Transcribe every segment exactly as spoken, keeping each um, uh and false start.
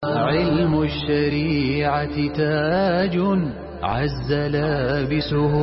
علم الشريعة تاج عز لابسه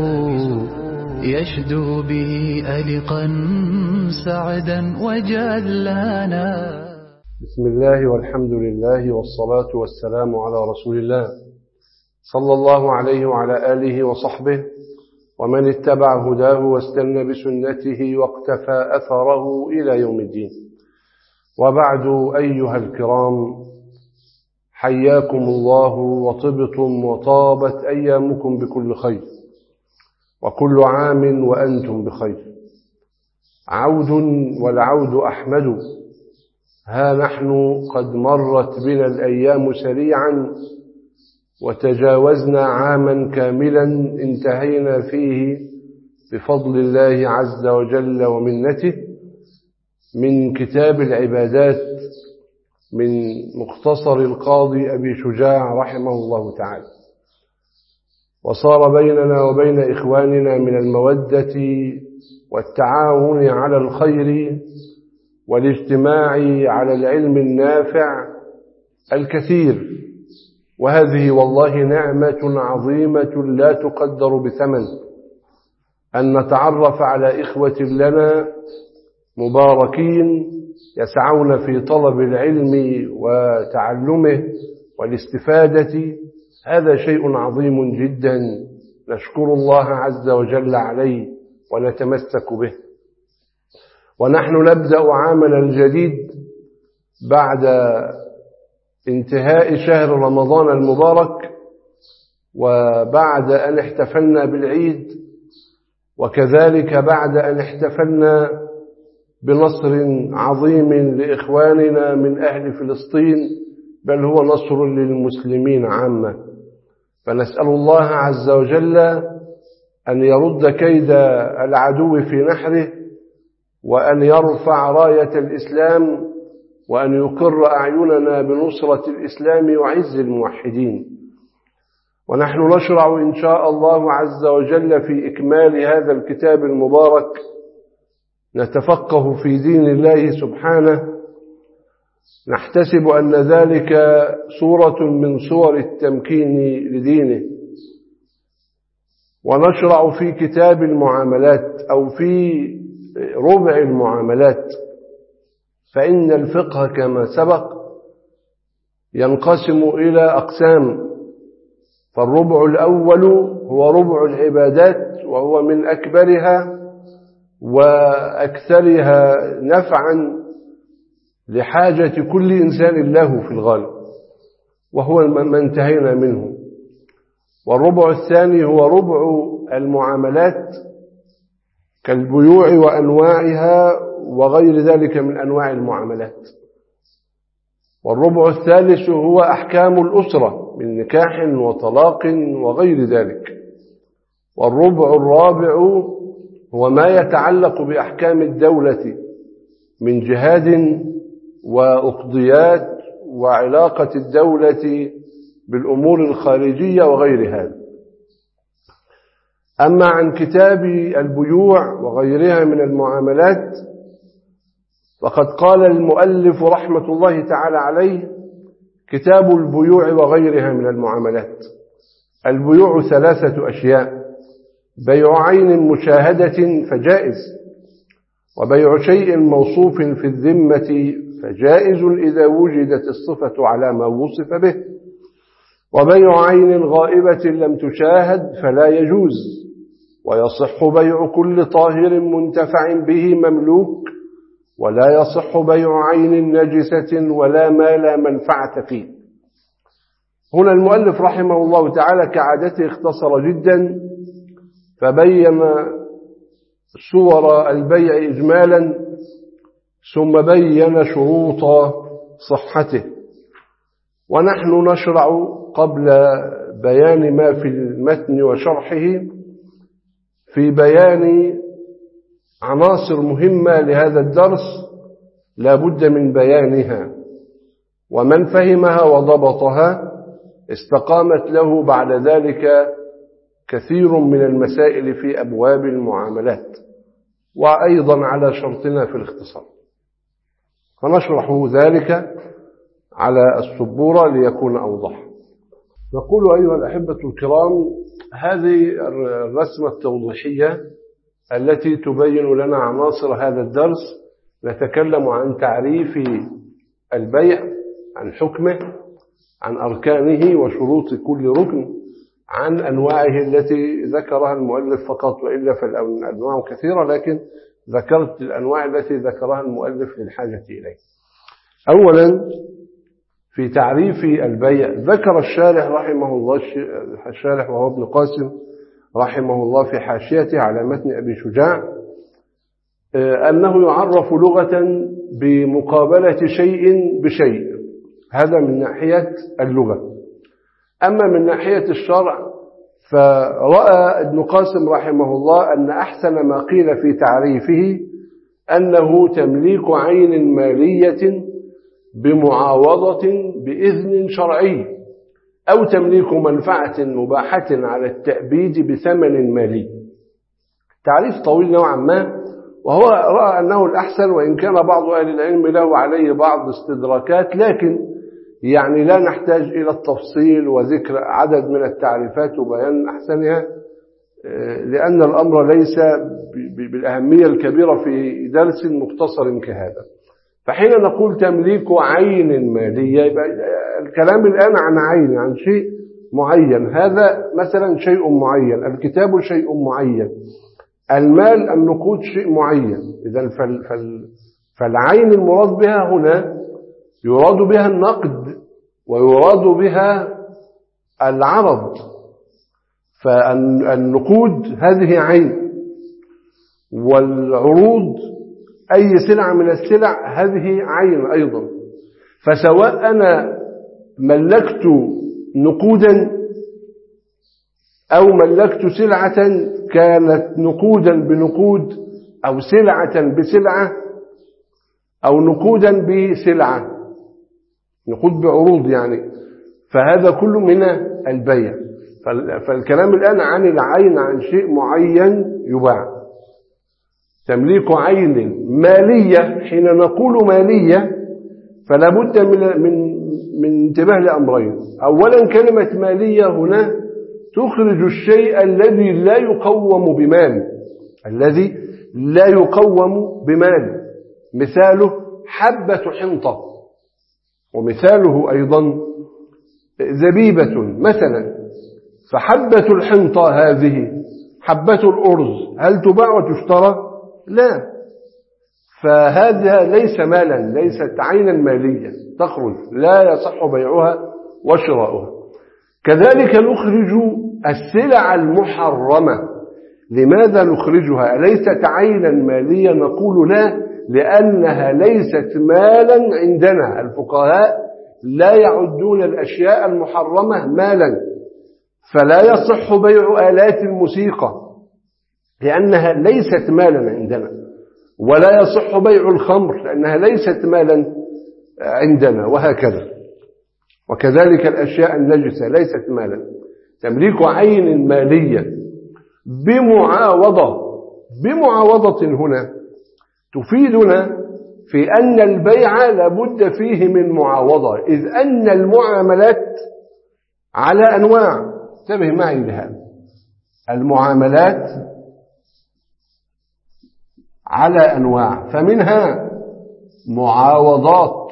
يشدو به ألقا سعدا وجلانا. بسم الله والحمد لله والصلاة والسلام على رسول الله صلى الله عليه وعلى آله وصحبه ومن اتبع هداه واستنى بسنته واقتفى أثره إلى يوم الدين. وبعد أيها الكرام، حياكم الله وطبتم وطابت أيامكم بكل خير، وكل عام وأنتم بخير. عود والعود أحمد، ها نحن قد مرت بنا الأيام سريعا وتجاوزنا عاما كاملا انتهينا فيه بفضل الله عز وجل ومنته من كتاب العبادات من مختصر القاضي أبي شجاع رحمه الله تعالى، وصار بيننا وبين إخواننا من المودة والتعاون على الخير والاجتماع على العلم النافع الكثير، وهذه والله نعمة عظيمة لا تقدر بثمن أن نتعرف على إخوة لنا مباركين يسعون في طلب العلم وتعلمه والاستفادة. هذا شيء عظيم جدا نشكر الله عز وجل عليه ونتمسك به. ونحن نبدأ عامنا الجديد بعد انتهاء شهر رمضان المبارك، وبعد أن احتفلنا بالعيد، وكذلك بعد أن احتفلنا بنصر عظيم لإخواننا من أهل فلسطين، بل هو نصر للمسلمين عامة. فنسأل الله عز وجل أن يرد كيد العدو في نحره، وأن يرفع راية الإسلام، وأن يقر أعيننا بنصرة الإسلام وعز الموحدين. ونحن نشرع إن شاء الله عز وجل في إكمال هذا الكتاب المبارك، نتفقه في دين الله سبحانه، نحتسب أن ذلك صورة من صور التمكين لدينه. ونشرع في كتاب المعاملات أو في ربع المعاملات، فإن الفقه كما سبق ينقسم إلى أقسام، فالربع الأول هو ربع العبادات، وهو من أكبرها وأكثرها نفعا لحاجة كل إنسان له في الغالب، وهو ما انتهينا منه. والربع الثاني هو ربع المعاملات كالبيوع وأنواعها وغير ذلك من أنواع المعاملات. والربع الثالث هو أحكام الأسرة من نكاح وطلاق وغير ذلك. والربع الرابع هو ما يتعلق بأحكام الدولة من جهاد وأقضيات وعلاقة الدولة بالأمور الخارجية وغير هذا. أما عن كتاب البيوع وغيرها من المعاملات، فقد قال المؤلف رحمة الله تعالى عليه: كتاب البيوع وغيرها من المعاملات. البيوع ثلاثة أشياء: بيع عين مشاهدة فجائز، وبيع شيء موصوف في الذمة فجائز إذا وجدت الصفة على ما وصف به، وبيع عين غائبة لم تشاهد فلا يجوز، ويصح بيع كل طاهر منتفع به مملوك، ولا يصح بيع عين نجسة ولا ما لا منفعة فيه. هنا المؤلف رحمه الله تعالى كعادته اختصر جدا، فبين صور البيع إجمالا، ثم بين شروط صحته. ونحن نشرع قبل بيان ما في المتن وشرحه في بيان عناصر مهمة لهذا الدرس لا بد من بيانها، ومن فهمها وضبطها استقامت له بعد ذلك كثير من المسائل في أبواب المعاملات، وأيضا على شرطنا في الاختصار. فنشرح ذلك على السبورة ليكون أوضح. نقول أيها الأحبة الكرام، هذه الرسمة التوضيحية التي تبين لنا عناصر هذا الدرس. نتكلم عن تعريف البيع، عن حكمه، عن أركانه وشروط كل ركن، عن أنواعه التي ذكرها المؤلف فقط، وإلا فالأنواع كثيرة، لكن ذكرت الأنواع التي ذكرها المؤلف للحاجة إليه. أولا في تعريف البيع ذكر الشارح رحمه الله، الشارح وهو ابن قاسم رحمه الله في حاشيته على متن أبي شجاع، أنه يعرف لغة بمقابلة شيء بشيء، هذا من ناحية اللغة. أما من ناحية الشرع فرأى ابن قاسم رحمه الله أن أحسن ما قيل في تعريفه أنه تمليك عين مالية بمعاوضة بإذن شرعي، أو تمليك منفعة مباحة على التأبيد بثمن مالي. تعريف طويل نوعا ما، وهو رأى أنه الأحسن، وإن كان بعض أهل العلم له عليه بعض استدراكات، لكن يعني لا نحتاج إلى التفصيل وذكر عدد من التعريفات وبيان أحسنها، لأن الأمر ليس بالأهمية الكبيرة في درس مختصر كهذا. فحين نقول تمليك عين مالية، يبقى الكلام الآن عن عين، عن شيء معين. هذا مثلا شيء معين، الكتاب شيء معين، المال النقود شيء معين. إذن فالعين المراد بها هنا يراد بها النقد ويراد بها العرض. فالنقود هذه عين، والعروض أي سلعة من السلع هذه عين أيضا. فسواء أنا ملكت نقودا أو ملكت سلعة كانت نقودا بنقود، أو سلعة بسلعة، أو نقودا بسلعة، نقود بعروض يعني، فهذا كله من البيع. فالكلام الآن عن العين، عن شيء معين يباع. تمليك عين مالية، حين نقول مالية فلا بد من من من انتباه لأمرين. أولا كلمة مالية هنا تخرج الشيء الذي لا يقوم بمال، الذي لا يقوم بمال. مثاله حبة حنطة، ومثاله أيضا زبيبة مثلا. فحبة الحنطة هذه، حبة الأرز، هل تباع وتشترى؟ لا. فهذا ليس مالا، ليست عينا مالية تخرج، لا يصح بيعها وشراؤها. كذلك نخرج السلع المحرمة. لماذا نخرجها؟ أليست عينا مالية؟ نقول لا، لأنها ليست مالا عندنا. الفقهاء لا يعدون الأشياء المحرمة مالا، فلا يصح بيع آلات الموسيقى لأنها ليست مالا عندنا، ولا يصح بيع الخمر لأنها ليست مالا عندنا، وهكذا. وكذلك الأشياء النجسة ليست مالا. تمليك عين مالية بمعاوضة. بمعاوضة هنا تفيدنا في أن البيع لابد فيه من معاوضة، إذ أن المعاملات على أنواع. انتبه معي لهذا، المعاملات على أنواع، فمنها معاوضات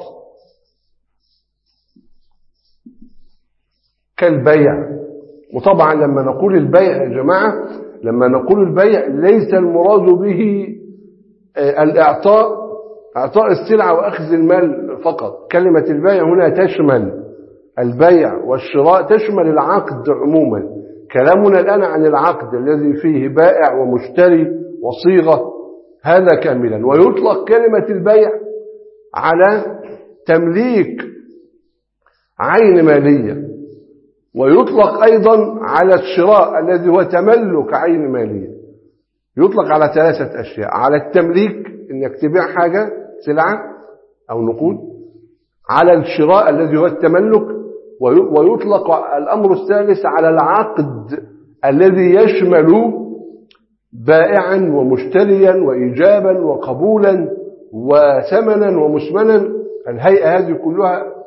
كالبيع. وطبعا لما نقول البيع يا جماعة، لما نقول البيع ليس المراد به الإعطاء، إعطاء السلعة وأخذ المال فقط. كلمة البيع هنا تشمل البيع والشراء، تشمل العقد عموما. كلامنا الآن عن العقد الذي فيه بائع ومشتري وصيغة، هذا كاملا. ويطلق كلمة البيع على تمليك عين مالية، ويطلق أيضا على الشراء الذي هو تملك عين مالية. يطلق على ثلاثة أشياء: على التمليك، إنك تبيع حاجة سلعة أو نقود، على الشراء الذي هو التملك، ويطلق الأمر الثالث على العقد الذي يشمل بائعا ومشتريا وإيجابا وقبولا وثمنا ومسمنا. الهيئة هذه كلها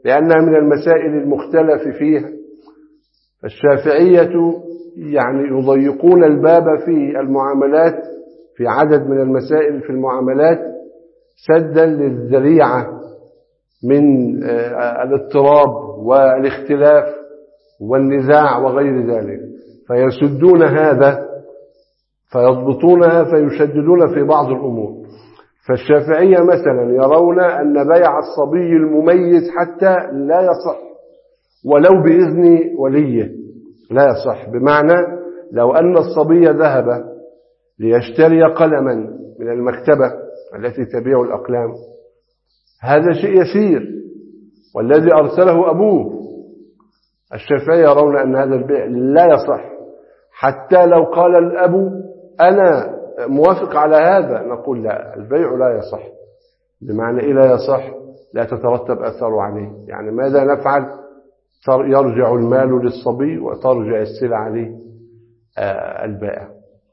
لأنها من المسائل المختلف فيها. الشافعية يعني يضيقون الباب في المعاملات في عدد من المسائل في المعاملات سدا للذريعة من الاضطراب والاختلاف والنزاع وغير ذلك، فيسدون هذا فيضبطونها فيشددون في بعض الأمور. فالشافعية مثلا يرون أن بيع الصبي المميز حتى لا يصح ولو بإذن وليه، لا يصح. بمعنى لو أن الصبي ذهب ليشتري قلما من المكتبة التي تبيع الأقلام، هذا شيء يسير والذي أرسله أبوه، الشافعية يرون أن هذا البيع لا يصح حتى لو قال الأب أنا موافق على هذا، نقول لا، البيع لا يصح. بمعنى إيه لا يصح؟ لا تترتب أثار عليه. يعني ماذا نفعل؟ يرجع المال للصبي وترجع السلع للبائع.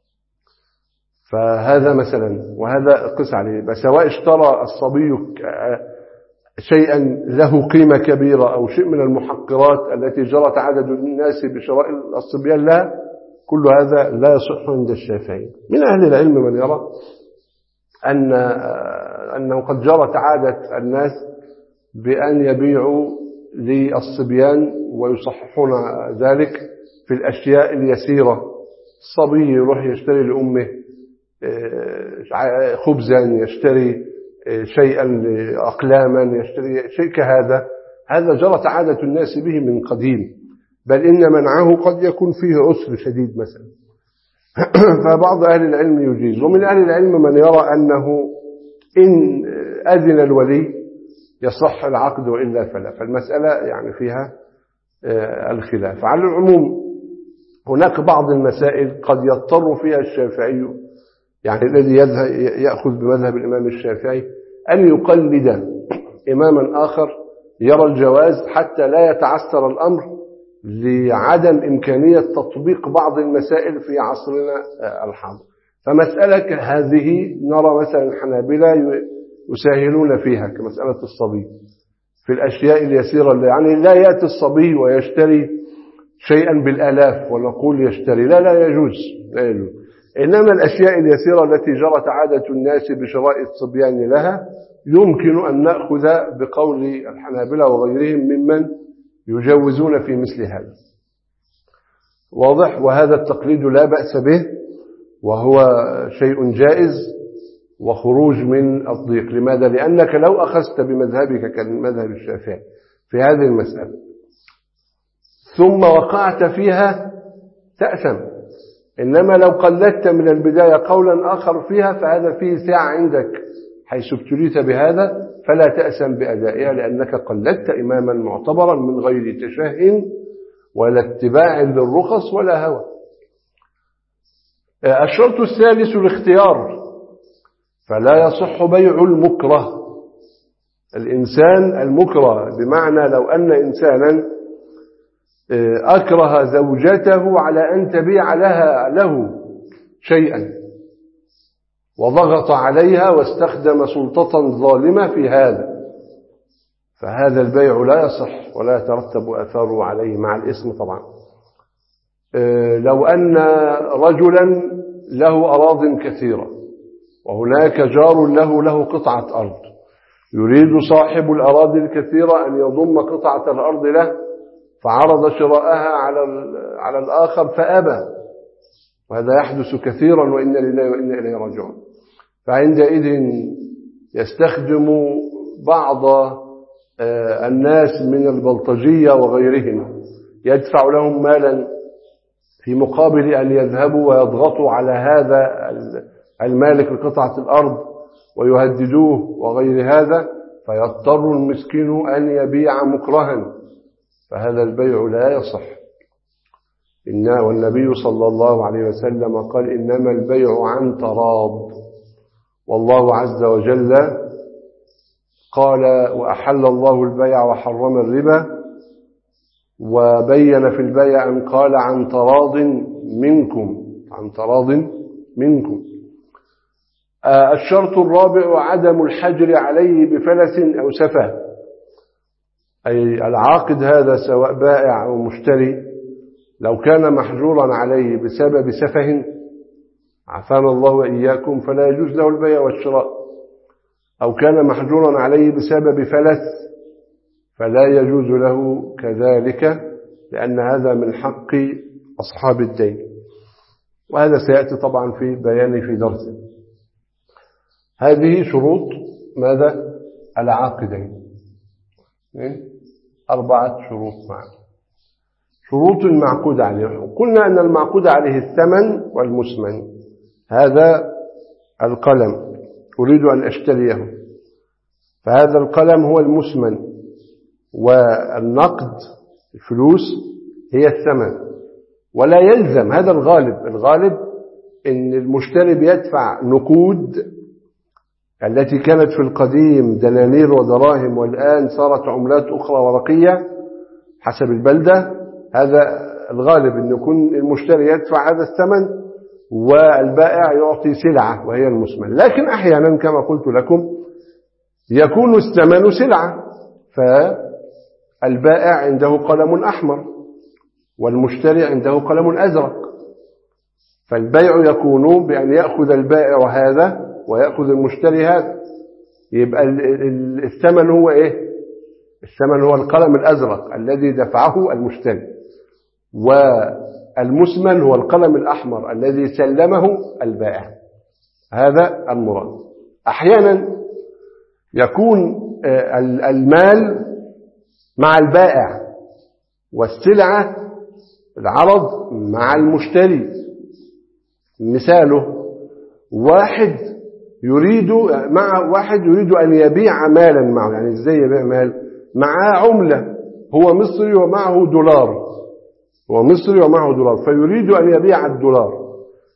فهذا مثلا، وهذا قس عليه. سواء اشترى الصبي شيئا له قيمة كبيرة أو شيء من المحقرات التي جرت عدد الناس بشراء الصبيان لها، كل هذا لا يصح عند الشافعي. من أهل العلم من يرى أن أنه قد جرت عادة الناس بأن يبيعوا للصبيان ويصححون ذلك في الأشياء اليسيرة. الصبي يروح يشتري لأمه خبزا، يشتري شيئا أقلاما، يشتري شيء كهذا، هذا جرت عادة الناس به من قديم، بل إن منعه قد يكون فيه عسر شديد مثلا. فبعض أهل العلم يجيز، ومن أهل العلم من يرى أنه إن أذن الولي يصح العقد وإلا فلا. فالمسألة يعني فيها الخلاف. على العموم هناك بعض المسائل قد يضطر فيها الشافعي، يعني الذي يأخذ بمذهب الإمام الشافعي، أن يقلد إماما آخر يرى الجواز حتى لا يتعثر الأمر لعدم إمكانية تطبيق بعض المسائل في عصرنا الحاضر. فمسألة هذه نرى مثلا الحنابلة يساهلون فيها كمسألة الصبي في الأشياء اليسيرة، يعني لا يأتي الصبي ويشتري شيئا بالآلاف ونقول يشتري، لا لا يجوز، لا يجوز. إنما الأشياء اليسيرة التي جرت عادة الناس بشراء الصبيان لها يمكن أن نأخذ بقول الحنابلة وغيرهم ممن يجوزون في مثل هذا. واضح؟ وهذا التقليد لا بأس به، وهو شيء جائز وخروج من الضيق. لماذا؟ لأنك لو أخذت بمذهبك كالمذهب الشافعي في هذه المسألة ثم وقعت فيها تأثم. إنما لو قلدت من البداية قولا آخر فيها فهذا فيه سعة عندك حيث ابتليت بهذا، فلا تأثم بأدائها لأنك قلدت إماما معتبرا من غير تشهٍ ولا اتباع للرخص ولا هوى. الشرط الثالث الاختيار، فلا يصح بيع المكره. الإنسان المكره بمعنى لو أن إنسانا أكره زوجته على أن تبيع لها له شيئا وضغط عليها واستخدم سلطة ظالمة في هذا، فهذا البيع لا يصح ولا يترتب أثاره عليه مع الإثم طبعا. لو أن رجلا له أراض كثيرة وهناك جار له له قطعة أرض، يريد صاحب الأراضي الكثيرة أن يضم قطعة الأرض له، فعرض شراءها على على الآخر فأبى، وهذا يحدث كثيرا وإنا لله وإنا إليه راجعون. فعندئذ يستخدم بعض الناس من البلطجية وغيرهم، يدفع لهم مالا في مقابل أن يذهبوا ويضغطوا على هذا المالك لقطعة الأرض ويهددوه وغير هذا، فيضطر المسكين أن يبيع مكرها، فهذا البيع لا يصح. إن والنبي صلى الله عليه وسلم قال إنما البيع عن تراض، والله عز وجل قال وأحل الله البيع وحرم الربا، وبين في البيع أن قال عن تراض منكم، عن تراض منكم. الشرط الرابع عدم الحجر عليه بفلس أو سفه. أي العاقد هذا سواء بائع أو مشتري لو كان محجورا عليه بسبب سفه عافانا الله وإياكم فلا يجوز له البيع والشراء، أو كان محجورا عليه بسبب فلس فلا يجوز له كذلك، لأن هذا من حق أصحاب الدين، وهذا سيأتي طبعا في بيانه في درسه. هذه شروط ماذا؟ العاقدين، أربعة شروط معا. شروط المعقود عليه، قلنا أن المعقود عليه الثمن والمسمن. هذا القلم أريد أن أشتريه، فهذا القلم هو المسمن، والنقد الفلوس هي الثمن. ولا يلزم، هذا الغالب، الغالب إن المشتري بيدفع نقود التي كانت في القديم دنانير ودراهم، والآن صارت عملات أخرى ورقية حسب البلدة. هذا الغالب أن يكون المشتري يدفع هذا الثمن والبائع يعطي سلعة وهي المسمن. لكن أحيانا كما قلت لكم يكون الثمن سلعة، فالبائع عنده قلم أحمر والمشتري عنده قلم أزرق، فالبيع يكون بأن يأخذ البائع هذا ويأخذ المشتري هذا، يبقى الثمن هو إيه؟ الثمن هو القلم الأزرق الذي دفعه المشتري، والمسمن هو القلم الأحمر الذي سلمه البائع. هذا المراد. أحيانا يكون المال مع البائع والسلعة العرض مع المشتري. مثاله واحد يريد مع واحد يريد أن يبيع مالا معه، يعني ازاي يبيع مال؟ معاه عملة، هو مصري ومعه دولار، هو مصري ومعه دولار، فيريد أن يبيع الدولار.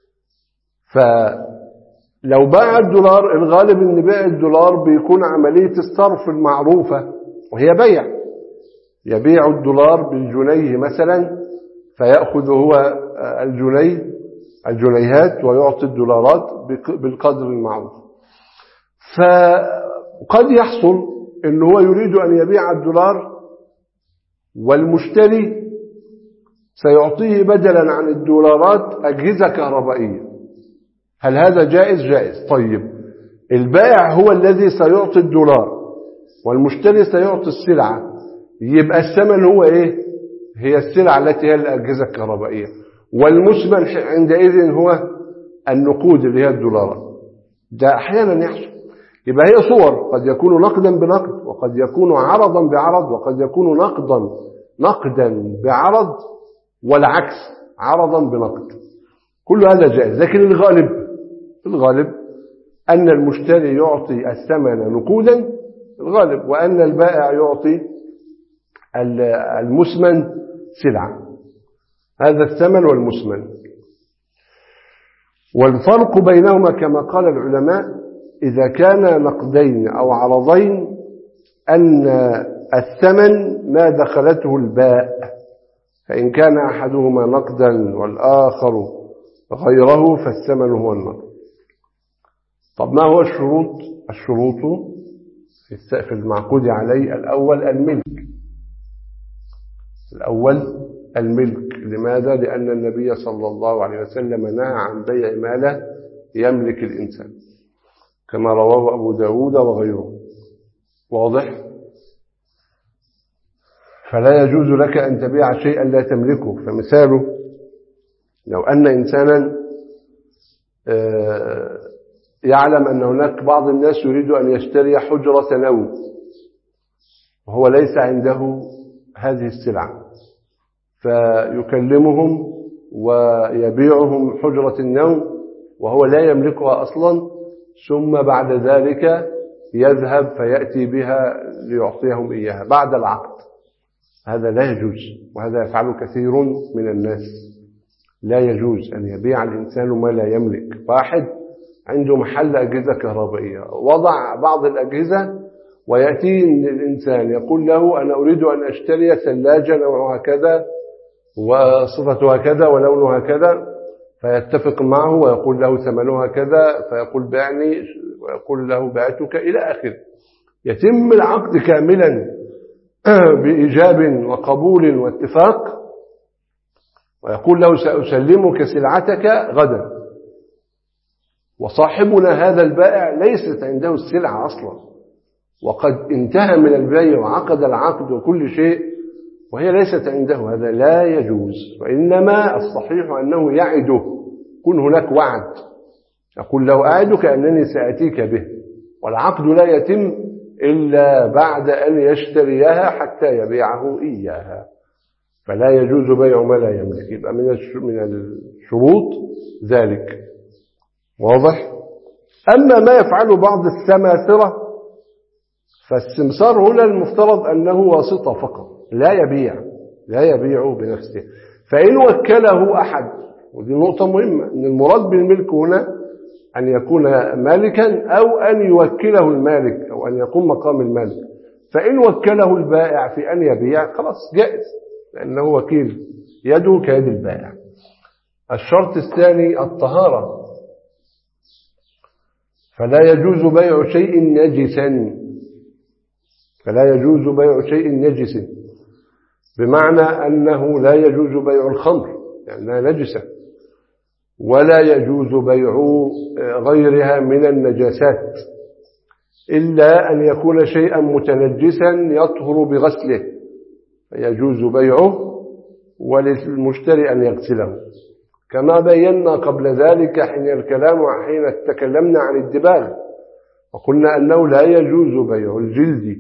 فلو باع الدولار الغالب أن بيع الدولار بيكون عملية الصرف المعروفة وهي بيع، يبيع الدولار بالجنيه مثلا، فيأخذ هو الجنيه الجنيهات ويعطي الدولارات بالقدر المعروف. فقد يحصل أنه هو يريد أن يبيع الدولار والمشتري سيعطيه بدلا عن الدولارات أجهزة كهربائية. هل هذا جائز؟ جائز. طيب البائع هو الذي سيعطي الدولار والمشتري سيعطي السلعة، يبقى الثمن هو إيه؟ هي السلعة التي هي الأجهزة الكهربائية، والمسمن عندئذ هو النقود اللي هي الدولارات. ده أحيانا يحصل. يبقى هي صور، قد يكون نقدا بنقد، وقد يكون عرضا بعرض، وقد يكون نقدا نقدا بعرض، والعكس عرضا بنقد. كل هذا جائز. لكن الغالب الغالب أن المشتري يعطي الثمن نقودا الغالب، وأن البائع يعطي المسمن سلعة. هذا الثمن والمسمن. والفرق بينهما كما قال العلماء إذا كان نقدين أو عرضين أن الثمن ما دخلته الباء، فإن كان أحدهما نقدا والآخر غيره فالثمن هو النقد. طب ما هو الشروط؟ الشروط في المعقود عليه: الأول الملك، الأول الملك. لماذا؟ لأن النبي صلى الله عليه وسلم نهى عن بيع ما لا يملك الإنسان كما رواه أبو داود وغيره. واضح؟ فلا يجوز لك أن تبيع شيئا لا تملكه. فمثاله لو أن إنسانا يعلم أن هناك بعض الناس يريد أن يشتري حجرة نوم وهو ليس عنده هذه السلعة، فيكلمهم ويبيعهم حجرة النوم وهو لا يملكها أصلا، ثم بعد ذلك يذهب فيأتي بها ليعطيهم إياها بعد العقد. هذا لا يجوز، وهذا يفعله كثير من الناس. لا يجوز أن يبيع الإنسان ما لا يملك. واحد عنده محل أجهزة كهربائية، وضع بعض الأجهزة ويأتي الإنسان يقول له أنا أريد أن أشتري ثلاجة نوعها كذا وصفتها كذا ولونها كذا، فيتفق معه ويقول له ثمنها كذا، فيقول بعني، ويقول له بعتك إلى آخر. يتم العقد كاملا بإيجاب وقبول واتفاق، ويقول له سأسلمك سلعتك غدا، وصاحبنا هذا البائع ليست عنده السلعة أصلا، وقد انتهى من البيع وعقد العقد وكل شيء وهي ليست عنده، هذا لا يجوز. وإنما الصحيح أنه يعده، يكون هناك وعد، يقول له أعدك أنني سأتيك به، والعقد لا يتم إلا بعد أن يشتريها حتى يبيعه إياها، فلا يجوز بيع ما لا يملك. يبقى من من الشروط ذلك، واضح؟ أما ما يفعله بعض السماسرة فالسمسار هنا المفترض أنه واسطة فقط، لا يبيع لا يبيع بنفسه. فإن وكله أحد، ودي نقطة مهمة، أن المراد بالملك هنا أن يكون مالكا أو أن يوكله المالك أو أن يقوم مقام المالك. فإن وكله البائع في أن يبيع خلاص جائز، لأنه وكيل، يده كيد البائع. الشرط الثاني الطهارة، فلا يجوز بيع شيء نجسا، فلا يجوز بيع شيء نجس، بمعنى أنه لا يجوز بيع الخمر لأنها نجسة، ولا يجوز بيع غيرها من النجاسات إلا أن يكون شيئا متنجسا يطهر بغسله، فيجوز بيعه وللمشتري أن يغسله، كما بينا قبل ذلك حين الكلام حين تكلمنا عن الدباغ، وقلنا أنه لا يجوز بيع الجلد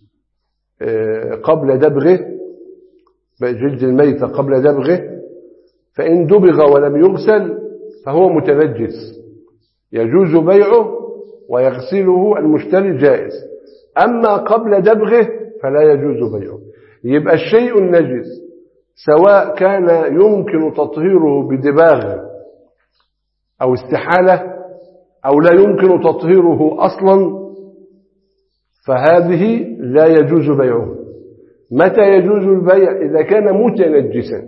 قبل دبغه، جلد الميتة قبل دبغه، فإن دبغ ولم يغسل فهو متنجس، يجوز بيعه ويغسله المشتري جائز. أما قبل دبغه فلا يجوز بيعه. يبقى الشيء النجس سواء كان يمكن تطهيره بدباغ أو استحالة أو لا يمكن تطهيره أصلا، فهذه لا يجوز بيعه. متى يجوز البيع؟ إذا كان متنجسا،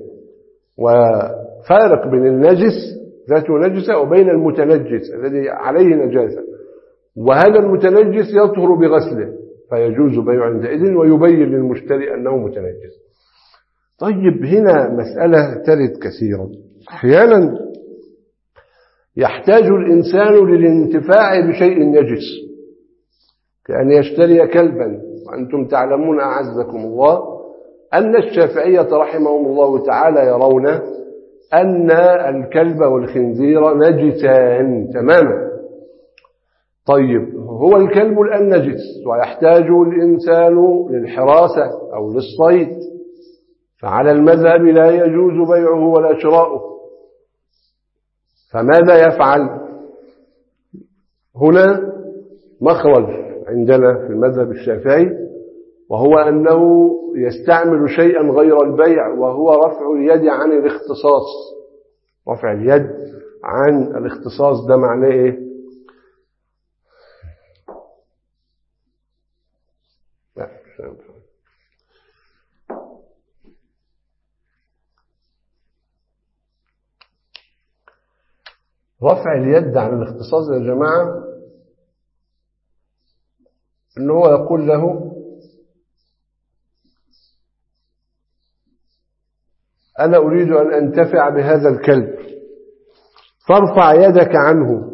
وفارق بين النجس ذاته نجسة وبين المتنجس الذي عليه نجاسة، وهذا المتنجس يطهر بغسله فيجوز بيع عندئذ ويبين للمشتري أنه متنجس. طيب هنا مسألة ترد كثيرا، أحيانا يحتاج الإنسان للانتفاع بشيء نجس، كأن يشتري كلبا، وأنتم تعلمون أعزكم الله أن الشافعية رحمهم الله تعالى يرون أن الكلب والخنزير نجسان تماما. طيب هو الكلب الآن نجس ويحتاج الإنسان للحراسة أو للصيد، فعلى المذهب لا يجوز بيعه ولا شراؤه، فماذا يفعل؟ هنا مخرج عندنا في المذهب الشافعي، وهو أنه يستعمل شيئا غير البيع، وهو رفع اليد عن الاختصاص. رفع اليد عن الاختصاص ده معناه ايه؟ لا رفع اليد عن الاختصاص يا جماعة انه هو يقول له أنا أريد أن أنتفع بهذا الكلب، فارفع يدك عنه،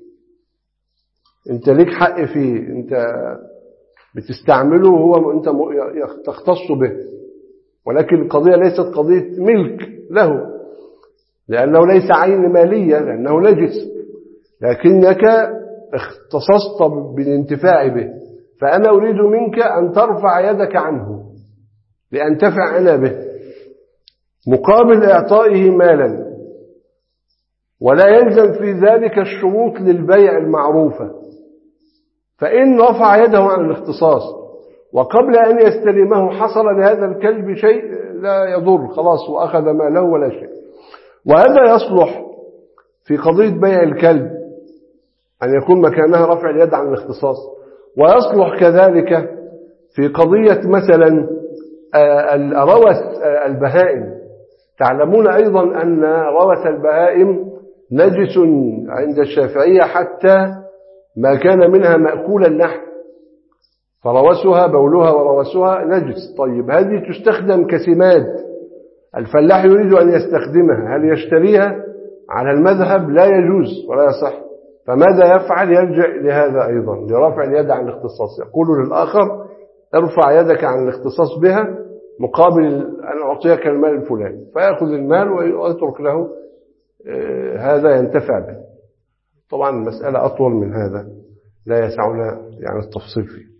أنت ليك حق فيه، أنت بتستعمله وهو أنت تختص به، ولكن القضية ليست قضية ملك له لأنه ليس عين مالية، لأنه نجس، لكنك اختصصت بالانتفاع به، فأنا أريد منك أن ترفع يدك عنه لأنتفع أنا به مقابل إعطائه مالا، ولا يلزم في ذلك الشروط للبيع المعروفة. فإن رفع يده عن الاختصاص وقبل أن يستلمه حصل لهذا الكلب شيء لا يضر، خلاص وأخذ ماله ولا شيء. وهذا يصلح في قضية بيع الكلب أن يكون مكانها رفع اليد عن الاختصاص، ويصلح كذلك في قضية مثلا روث البهائم. تعلمون أيضا أن روث البهائم نجس عند الشافعية حتى ما كان منها مأكول اللحم، فروسها بولها وروسها نجس. طيب هذه تستخدم كسماد، الفلاح يريد أن يستخدمها، هل يشتريها؟ على المذهب لا يجوز ولا يصح. فماذا يفعل؟ يلجأ لهذا أيضا، لرفع اليد عن الاختصاص. يقول للآخر ارفع يدك عن الاختصاص بها مقابل أن أعطيك المال الفلاني، فيأخذ المال ويترك له هذا ينتفع به. طبعا المسألة أطول من هذا لا يسعنا يعني التفصيل فيه.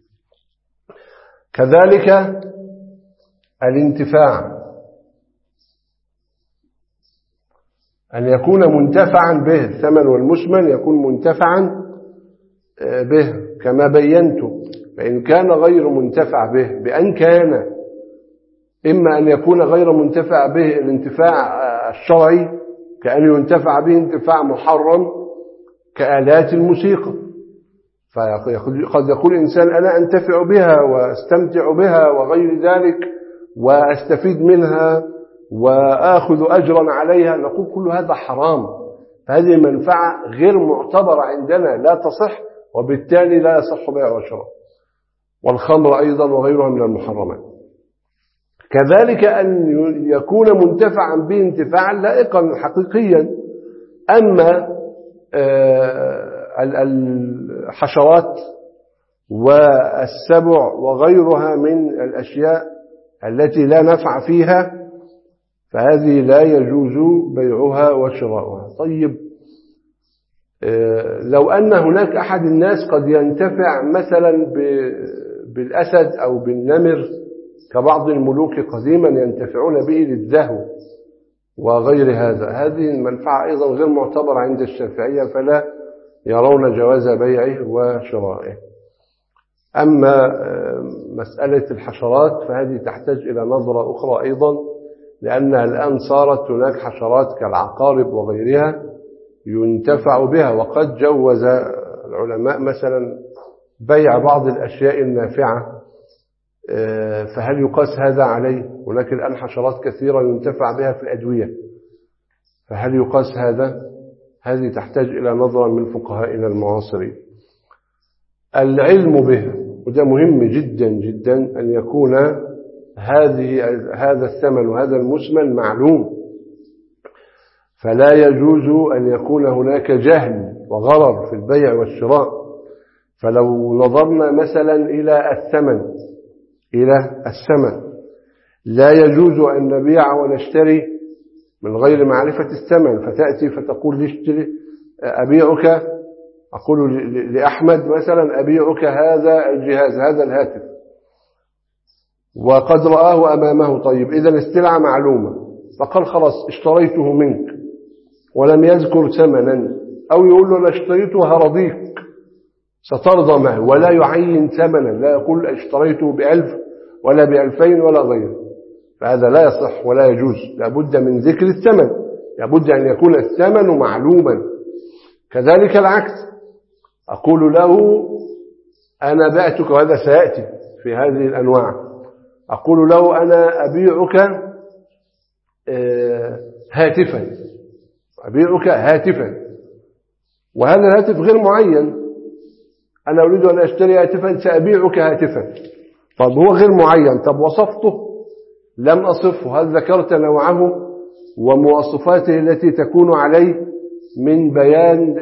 كذلك الانتفاع، أن يكون منتفعا به، الثمن والمثمن يكون منتفعا به كما بينت. فإن كان غير منتفع به بأن كان إما أن يكون غير منتفع به الانتفاع الشرعي كأن ينتفع به انتفاع محرم كآلات الموسيقى، فقد يقول إنسان أنا أنتفع بها واستمتع بها وغير ذلك وأستفيد منها وآخذ أجرا عليها، نقول كل هذا حرام. هذه منفعة غير معتبرة عندنا لا تصح، وبالتالي لا يصح بيع وشراء. والخمر أيضا وغيرها من المحرمات. كذلك أن يكون منتفعا به انتفاعا لائقا حقيقيا. أما الحشرات والسبع وغيرها من الأشياء التي لا نفع فيها فهذه لا يجوز بيعها وشراؤها. طيب لو أن هناك أحد الناس قد ينتفع مثلا بالأسد أو بالنمر كبعض الملوك قديما ينتفعون به للذهو وغير هذا، هذه المنفعة أيضا غير معتبرة عند الشافعية، فلا يرون جواز بيعه وشرائه. أما مسألة الحشرات فهذه تحتاج إلى نظرة أخرى أيضا، لأنها الآن صارت هناك حشرات كالعقارب وغيرها ينتفع بها، وقد جوز العلماء مثلا بيع بعض الأشياء النافعة، فهل يقاس هذا عليه؟ هناك الآن حشرات كثيرة ينتفع بها في الأدوية، فهل يقاس هذا؟ هذه تحتاج إلى نظرة من فقهائنا المعاصرين. العلم به، وده مهم جدا جدا أن يكون هذه هذا الثمن وهذا المثمن معلوم، فلا يجوز أن يكون هناك جهل وغرر في البيع والشراء. فلو نظرنا مثلا إلى الثمن إلى الثمن لا يجوز أن نبيع ونشتري من غير معرفة الثمن، فتأتي فتقول لي اشتري أبيعك، أقول لأحمد مثلا أبيعك هذا الجهاز هذا الهاتف، وقد رآه أمامه. طيب إذن السلعة معلومة، فقال خلاص اشتريته منك ولم يذكر ثمنا، أو يقول له أنا اشتريته هرضيك سترضى معه، ولا يعين ثمنا، لا يقول اشتريته بألف ولا بألفين ولا غيره، فهذا لا يصح ولا يجوز. لابد من ذكر الثمن، لابد أن يكون الثمن معلوما. كذلك العكس، أقول له أنا بعتك، وهذا سيأتي في هذه الأنواع، أقول له أنا أبيعك هاتفا، أبيعك هاتفا، وهذا الهاتف غير معين، أنا أريد أن أشتري هاتفا سأبيعك هاتفا. طب هو غير معين، طب وصفته لم أصفه، هل ذكرت نوعه ومواصفاته التي تكون عليه من بيان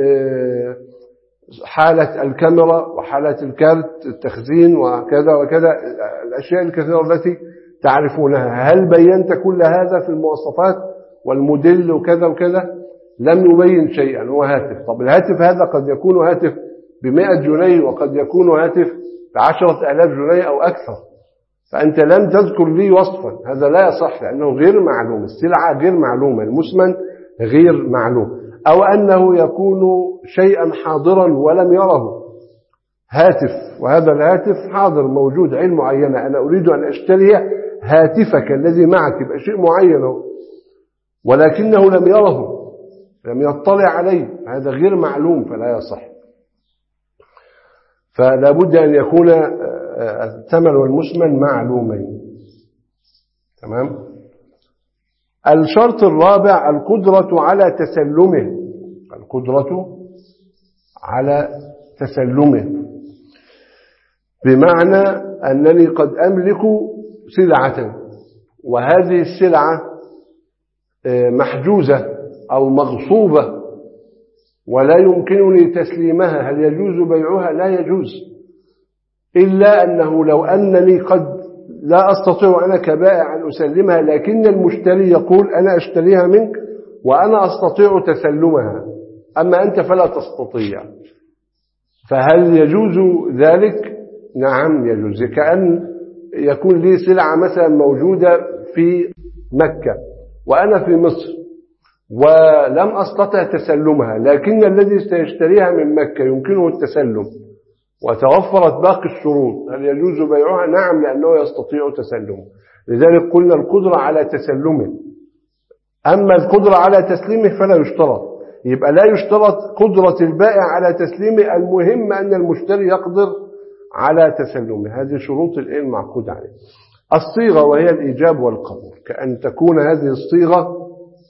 حالة الكاميرا وحالة الكارت التخزين وكذا وكذا، الأشياء الكثيرة التي تعرفونها، هل بينت كل هذا في المواصفات والموديل وكذا وكذا؟ لم يبين شيئا، هو هاتف. طب الهاتف هذا قد يكون هاتف بمئة جنيه وقد يكون هاتف بعشرة آلاف جنيه أو أكثر، فأنت لم تذكر لي وصفا، هذا لا يصح لأنه غير معلوم، السلعة غير معلومة، المثمن غير معلوم. أو أنه يكون شيئا حاضرا ولم يره، هاتف وهذا الهاتف حاضر موجود عين معينة، أنا أريد أن أشتري هاتفك الذي معك بشيء معين ولكنه لم يره، لم يطلع عليه، هذا غير معلوم فلا يصح. فلا بد أن يكون الثمن والمثمن معلومين. تمام. الشرط الرابع القدرة على تسلمه، القدرة على تسلمه. بمعنى أنني قد أملك سلعة، وهذه السلعة محجوزة أو مغصوبة ولا يمكنني تسليمها، هل يجوز بيعها؟ لا يجوز، إلا أنه لو أنني قد لا أستطيع أنا كبائع أن أسلمها، لكن المشتري يقول أنا أشتريها منك وأنا أستطيع تسلمها، أما أنت فلا تستطيع، فهل يجوز ذلك؟ نعم يجوز. كأن يكون لي سلعة مثلا موجودة في مكة وأنا في مصر ولم أستطع تسلمها، لكن الذي سيشتريها من مكة يمكنه التسلم وتوفرت باقي الشروط، هل يجوز بيعها؟ نعم، لأنه يستطيع تسلمه. لذلك قلنا القدرة على تسلمه، أما القدرة على تسليمه فلا يشترط، يبقى لا يشترط قدرة البائع على تسليمه، المهم أن المشتري يقدر على تسلمه. هذه شروط المعقود عليه. الصيغة وهي الإيجاب والقبول، كأن تكون هذه الصيغة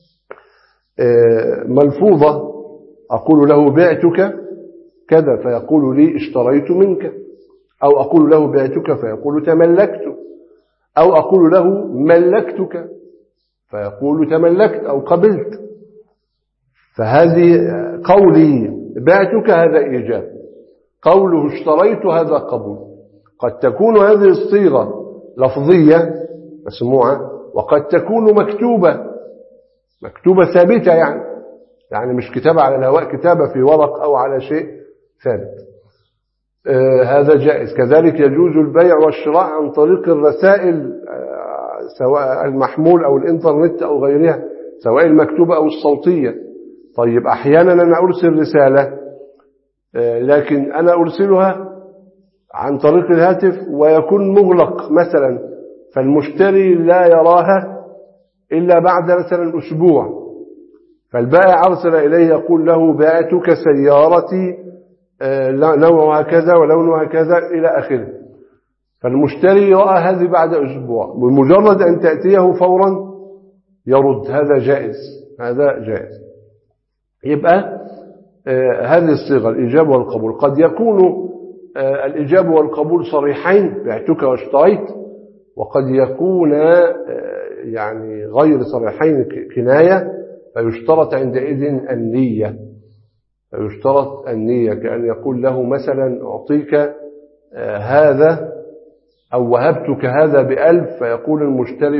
ملفوظة، أقول له بعتك كذا فيقول لي اشتريت منك، أو أقول له بعتك فيقول تملكت، أو أقول له ملكتك فيقول تملكت أو قبلت. فهذه قولي بعتك هذا إيجاب، قوله اشتريت هذا قبول. قد تكون هذه الصيغة لفظية مسموعة، وقد تكون مكتوبة مكتوبة ثابتة، يعني يعني مش كتابة على الهواء، كتابة في ورق أو على شيء ثابت. آه هذا جائز. كذلك يجوز البيع والشراء عن طريق الرسائل، آه سواء المحمول أو الإنترنت أو غيرها، سواء المكتوبة أو الصوتية. طيب أحيانا أنا أرسل رسالة، آه لكن أنا أرسلها عن طريق الهاتف ويكون مغلق مثلا، فالمشتري لا يراها إلا بعد مثلا أسبوع، فالبائع أرسل إليه يقول له بعتك سيارتي نوعها كذا ولونها كذا إلى آخره، فالمشتري رأى هذه بعد أسبوع، بمجرد أن تأتيه فورا يرد. هذا جائز، هذا جائز. يبقى هذه الصيغة الإيجاب والقبول قد يكون الإيجاب والقبول صريحين، بعتك واشتريت، وقد يكون يعني غير صريحين، كناية، فيشترط عندئذ النية، فيشترط النية، كأن يقول له مثلا أعطيك هذا أو وهبتك هذا بألف، فيقول المشتري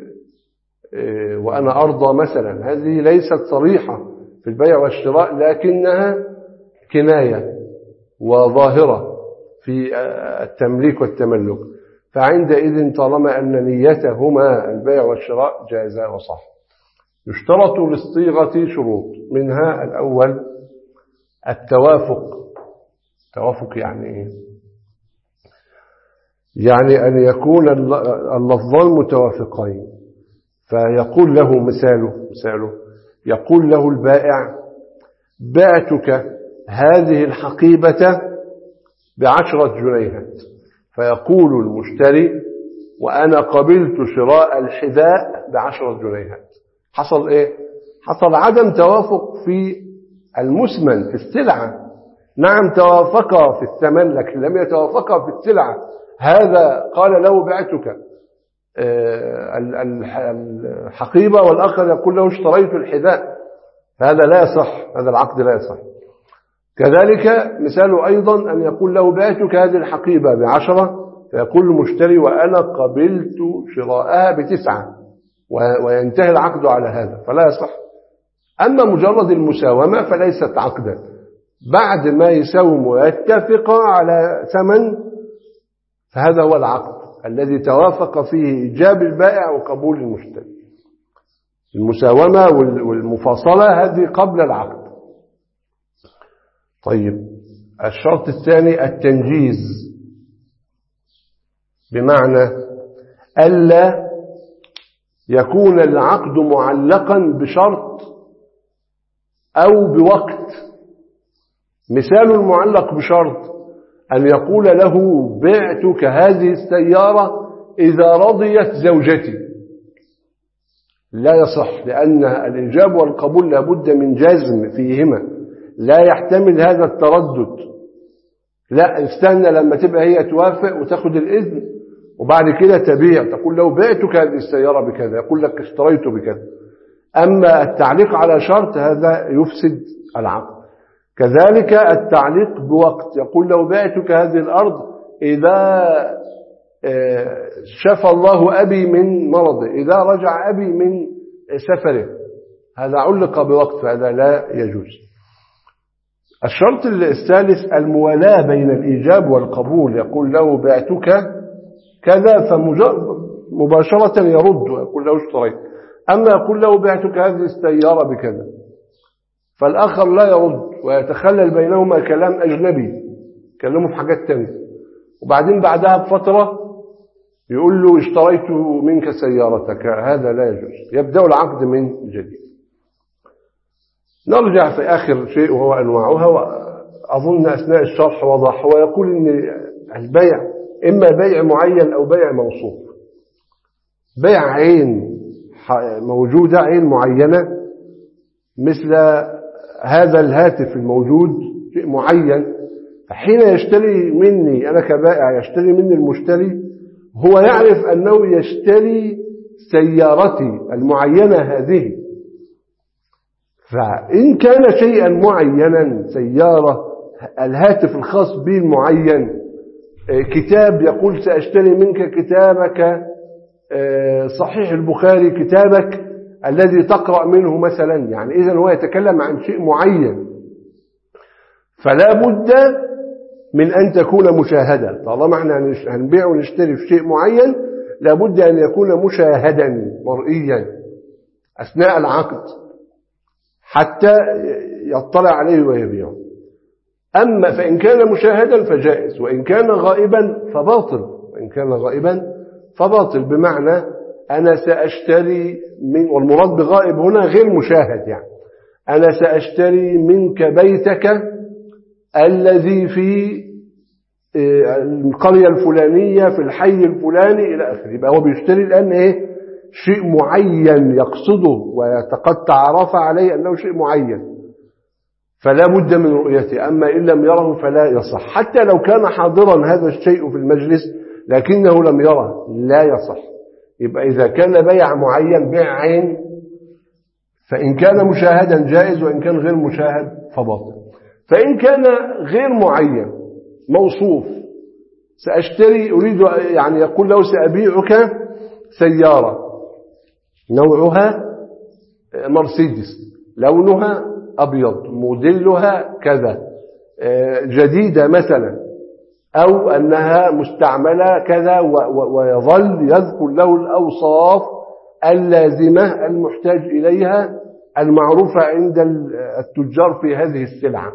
وأنا أرضى مثلا. هذه ليست صريحة في البيع والشراء، لكنها كناية وظاهرة في التمليك والتملك، فعندئذ طالما أن نيتهما البيع والشراء جائزة وصح. يشترط للصيغة شروط، منها الأول التوافق. التوافق يعني إيه؟ يعني أن يكون اللفظان متوافقين، فيقول له مثاله مثاله يقول له البائع بعتك هذه الحقيبة بعشرة جنيهات، فيقول المشتري وأنا قبلت شراء الحذاء بعشرة جنيهات. حصل إيه؟ حصل عدم توافق في المثمن في السلعة. نعم توافقا في الثمن لكن لم يتوافقا في السلعة. هذا قال له بعتك الحقيبة، والآخر يقول له اشتريت الحذاء، هذا لا يصح، هذا العقد لا يصح. كذلك مثال أيضا أن يقول له بعتك هذه الحقيبة بعشرة، فيقول المشتري وأنا قبلت شراءها بتسعة، وينتهي العقد على هذا، فلا يصح. أما مجرد المساومة فليست عقدا، بعد ما يساوم ويتفق على ثمن فهذا هو العقد الذي توافق فيه إيجاب البائع وقبول المشتري. المساومة والمفاصلة هذه قبل العقد. طيب الشرط الثاني التنجيز، بمعنى ألا يكون العقد معلقا بشرط أو بوقت. مثال المعلق بشرط أن يقول له بعتك هذه السيارة إذا رضيت زوجتي، لا يصح، لأن الإيجاب والقبول لابد من جزم فيهما، لا يحتمل هذا التردد. لا، استنى لما تبقى هي توافق وتاخد الإذن وبعد كده تبيع، تقول لو بعتك هذه السيارة بكذا، يقول لك اشتريته بكذا. أما التعليق على شرط هذا يفسد العقد. كذلك التعليق بوقت، يقول لو بعتك هذه الأرض إذا شفى الله أبي من مرضه، إذا رجع أبي من سفره، هذا علق بوقت، فهذا لا يجوز. الشرط الثالث الموالاة بين الإيجاب والقبول، يقول له بعتك كذا فمباشرة يرد ويقول له اشتريت. أما يقول له بعتك هذه السيارة بكذا فالآخر لا يرد ويتخلل بينهما كلام أجنبي، كلمه في حاجات تانية، وبعدين بعدها بفترة يقول له اشتريت منك سيارتك، هذا لا يجوز، يبدأ العقد من جديد. نرجع في آخر شيء وهو أنواعها، وأظن أثناء الشرح وضح. هو يقول إن البيع إما بيع معين أو بيع موصوف. بيع عين موجودة، عين معينة، مثل هذا الهاتف الموجود شيء معين، حين يشتري مني أنا كبائع، يشتري مني المشتري، هو يعرف أنه يشتري سيارتي المعينة هذه. فإن كان شيئا معينا، سيارة، الهاتف الخاص به المعين، كتاب، يقول سأشتري منك كتابك صحيح البخاري، كتابك الذي تقرأ منه مثلا، يعني إذن هو يتكلم عن شيء معين، فلا بد من أن تكون مشاهدة. طالما احنا هنبيع ونشتري في شيء معين لا بد أن يكون مشاهدا مرئيا أثناء العقد حتى يطلع عليه ويبيعه. أما فإن كان مشاهدا فجائز، وإن كان غائبا فباطل. وإن كان غائبا فباطل بمعنى أنا سأشتري من، والمراد بغائب هنا غير مشاهد، يعني أنا سأشتري منك بيتك الذي في القرية الفلانية في الحي الفلاني إلى آخره. يبقى هو بيشتري الآن إيه؟ شيء معين يقصده، وقد تعرف عليه أنه شيء معين، فلا بد من رؤيته. أما إن لم يره فلا يصح، حتى لو كان حاضرا هذا الشيء في المجلس لكنه لم يره لا يصح. يبقى إذا كان بيع معين بيع عين، فإن كان مشاهدا جائز، وإن كان غير مشاهد فباطل. فإن كان غير معين موصوف، سأشتري أريد، يعني يقول له سأبيعك سيارة نوعها مرسيدس، لونها أبيض، موديلها كذا، جديدة مثلا، أو أنها مستعملة كذا، ويظل يذكر له الأوصاف اللازمة المحتاج إليها المعروفة عند التجار في هذه السلعة،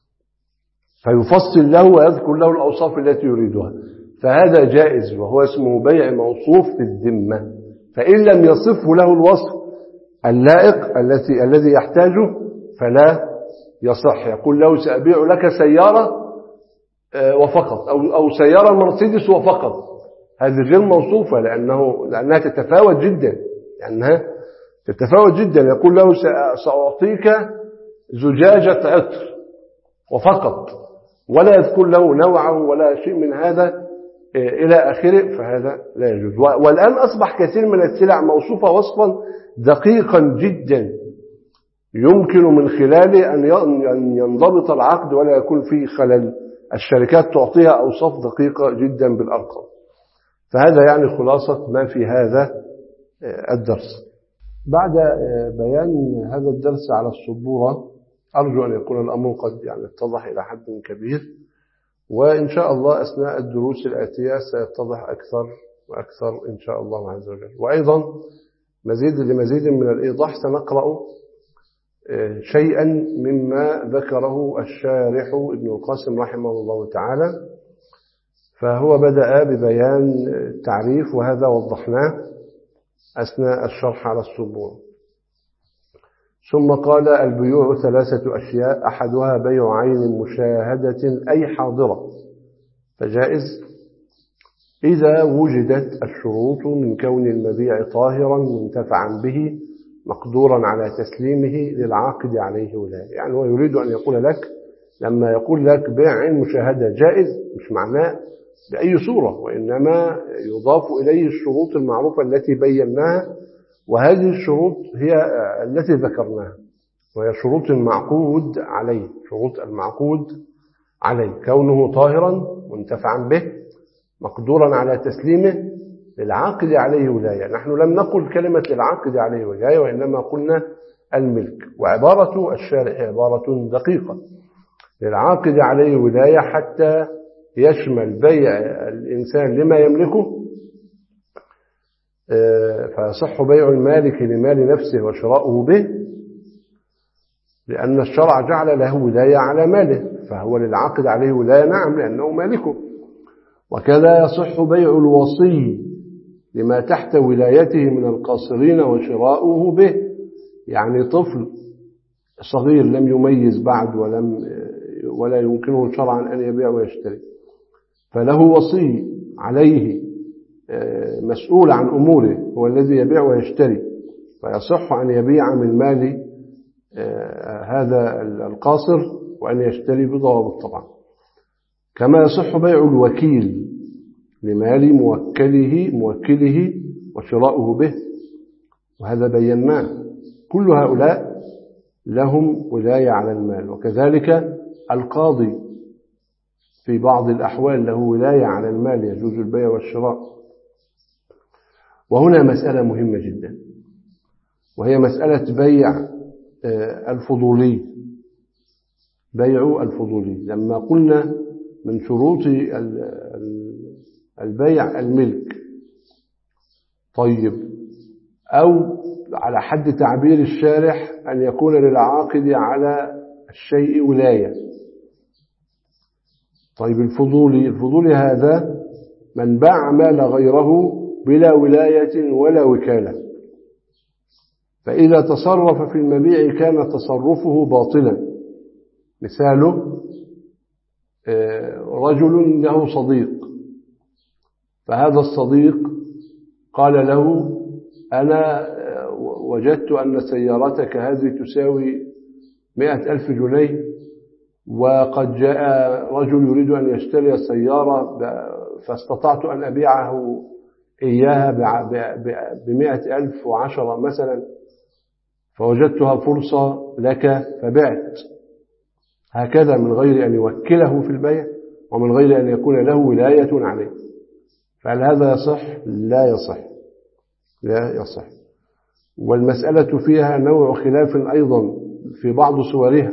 فيفصل له ويذكر له الأوصاف التي يريدها، فهذا جائز، وهو اسمه بيع موصوف في الذمة. فإن لم يصفه له الوصف اللائق التي الذي يحتاجه فلا يصح. يقول له سأبيع لك سيارة وفقط، أو أو سيارة مرسيدس وفقط، هذه غير موصوفة، لأنه لأنها تتفاوت جدا، لأنها تتفاوت جدا. يقول له سأعطيك زجاجة عطر وفقط، ولا يذكر له نوعه ولا شيء من هذا إلى آخره، فهذا لا يجوز. والآن أصبح كثير من السلع موصوفة وصفا دقيقا جدا يمكن من خلاله أن ينضبط العقد ولا يكون فيه خلل. الشركات تعطيها أوصاف دقيقة جدا بالأرقام. فهذا يعني خلاصة ما في هذا الدرس. بعد بيان هذا الدرس على السبورة أرجو أن يكون الأمر قد يعني اتضح إلى حد كبير، وإن شاء الله أثناء الدروس الآتية سيتضح أكثر وأكثر إن شاء الله عز وجل. وأيضا مزيد لمزيد من الإيضاح سنقرأ شيئا مما ذكره الشارح ابن القاسم رحمه الله تعالى. فهو بدأ ببيان التعريف، وهذا وضحناه أثناء الشرح على السبورة. ثم قال البيوع ثلاثة أشياء، أحدها بيع عين مشاهدة أي حاضرة، فجائز إذا وجدت الشروط من كون المبيع طاهرا منتفعا به مقدورا على تسليمه للعاقد عليه ولاية. يعني هو يريد أن يقول لك لما يقول لك بيع عين مشاهدة جائز مش معناه بأي صورة، وإنما يضاف إليه الشروط المعروفة التي بيناها، وهذه الشروط هي التي ذكرناها، وهي شروط المعقود عليه. شروط المعقود عليه كونه طاهرا منتفعا به مقدورا على تسليمه للعاقد عليه ولاية. نحن لم نقل كلمة للعاقد عليه ولاية، وإنما قلنا الملك، وعبارة الشارع عبارة دقيقة. للعاقد عليه ولاية حتى يشمل بيع الإنسان لما يملكه، فيصح بيع المالك لمال نفسه وشراؤه به، لأن الشرع جعل له ولاية على ماله، فهو للعاقد عليه ولاية نعم لأنه مالكه. وكذا يصح بيع الوصي لما تحت ولايته من القاصرين وشراؤه به، يعني طفل صغير لم يميز بعد ولم ولا يمكنه شرعا أن يبيع ويشتري، فله وصي عليه مسؤول عن أموره هو الذي يبيع ويشتري، فيصح أن يبيع من مال هذا القاصر وأن يشتري بضوابط طبعا. كما يصح بيع الوكيل لمال موكله موكله وشراؤه به، وهذا بيناه. كل هؤلاء لهم ولاية على المال. وكذلك القاضي في بعض الأحوال له ولاية على المال، يجوز البيع والشراء. وهنا مسألة مهمة جدا، وهي مسألة بيع الفضولي. بيع الفضولي لما قلنا من شروط البيع الملك، طيب، أو على حد تعبير الشارح أن يكون للعاقد على الشيء ولاية. طيب الفضولي، الفضولي هذا من باع مال غيره بلا ولاية ولا وكالة، فإذا تصرف في المبيع كان تصرفه باطلا. مثاله رجل له صديق، فهذا الصديق قال له أنا وجدت أن سيارتك هذه تساوي مئة ألف جنيه، وقد جاء رجل يريد أن يشتري السيارة فاستطعت أن أبيعه إياها بمئة ألف وعشرة مثلا، فوجدتها فرصة لك فبعت، هكذا من غير أن يوكله في البيع ومن غير أن يكون له ولاية عليه. فهل هذا يصح؟ لا يصح، لا يصح. والمسألة فيها نوع خلاف أيضا في بعض صورها،